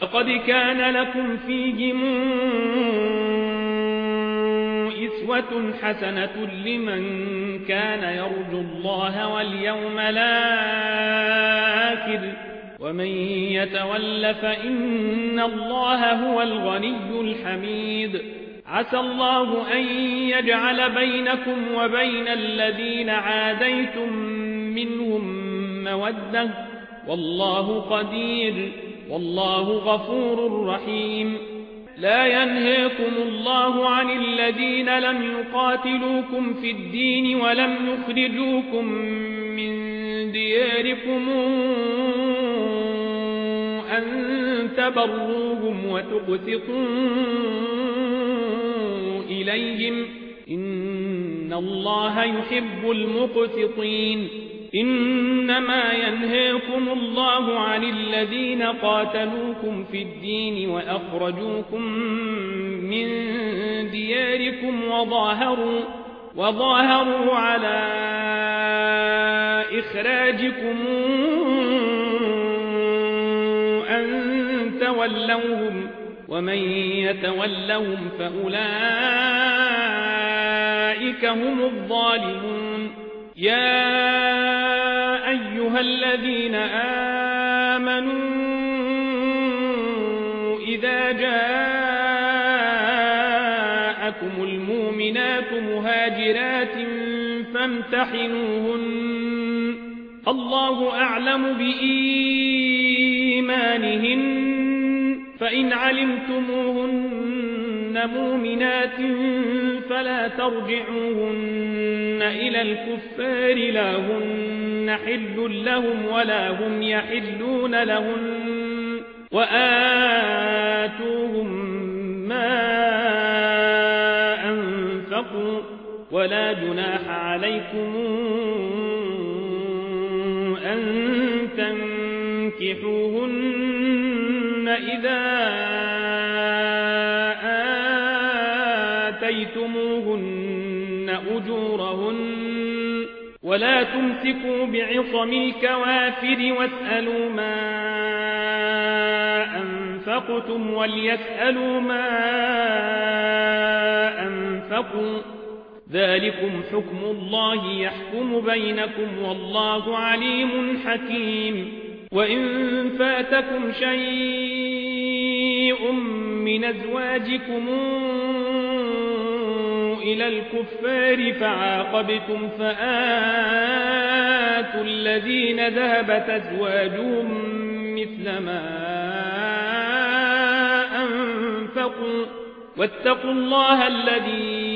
لقد كان لكم فيهم أسوة حسنة لمن كان يرجو الله واليوم الآخر ومن يتول فإن الله هو الغني الحميد عسى الله أن يجعل بينكم وبين الذين عاديتم منهم مودة والله قدير والله غفور رحيم لا ينهيكم الله عن الذين لم يقاتلوكم في الدين ولم يخرجوكم من دياركم أن تبروهم وتقسطوا إليهم إن الله يحب المقسطين إنما ينهيكم الله عن الذين قاتلوكم في الدين وأخرجوكم من دياركم وظاهروا على إخراجكم أن تولوهم ومن يتولهم فأولئك هم الظالمون يا أيها الذين آمنوا إذا جاءكم المؤمنات مهاجرات فامتحنوهن الله أعلم بإيمانهن فإن علمتموهن مؤمنات فلا ترجعوهن إلى الكفار لا هن حل لهم ولا هم يحلون لهن وآتوهم ما أنفقوا ولا جناح عليكم أن تنكحوهن إذا آتيتموهن أجورهن ولا تمسكوا بعصم الكوافر واسألوا ما أنفقتم وليسألوا ما أنفقوا ذلكم حكم الله يحكم بينكم والله عليم حكيم وإن فاتكم شيء من أزواجكم إلى الكفار فعاقبتم فآتوا الذين ذهبت أزواجهم مثل ما أنفقوا واتقوا الله الذي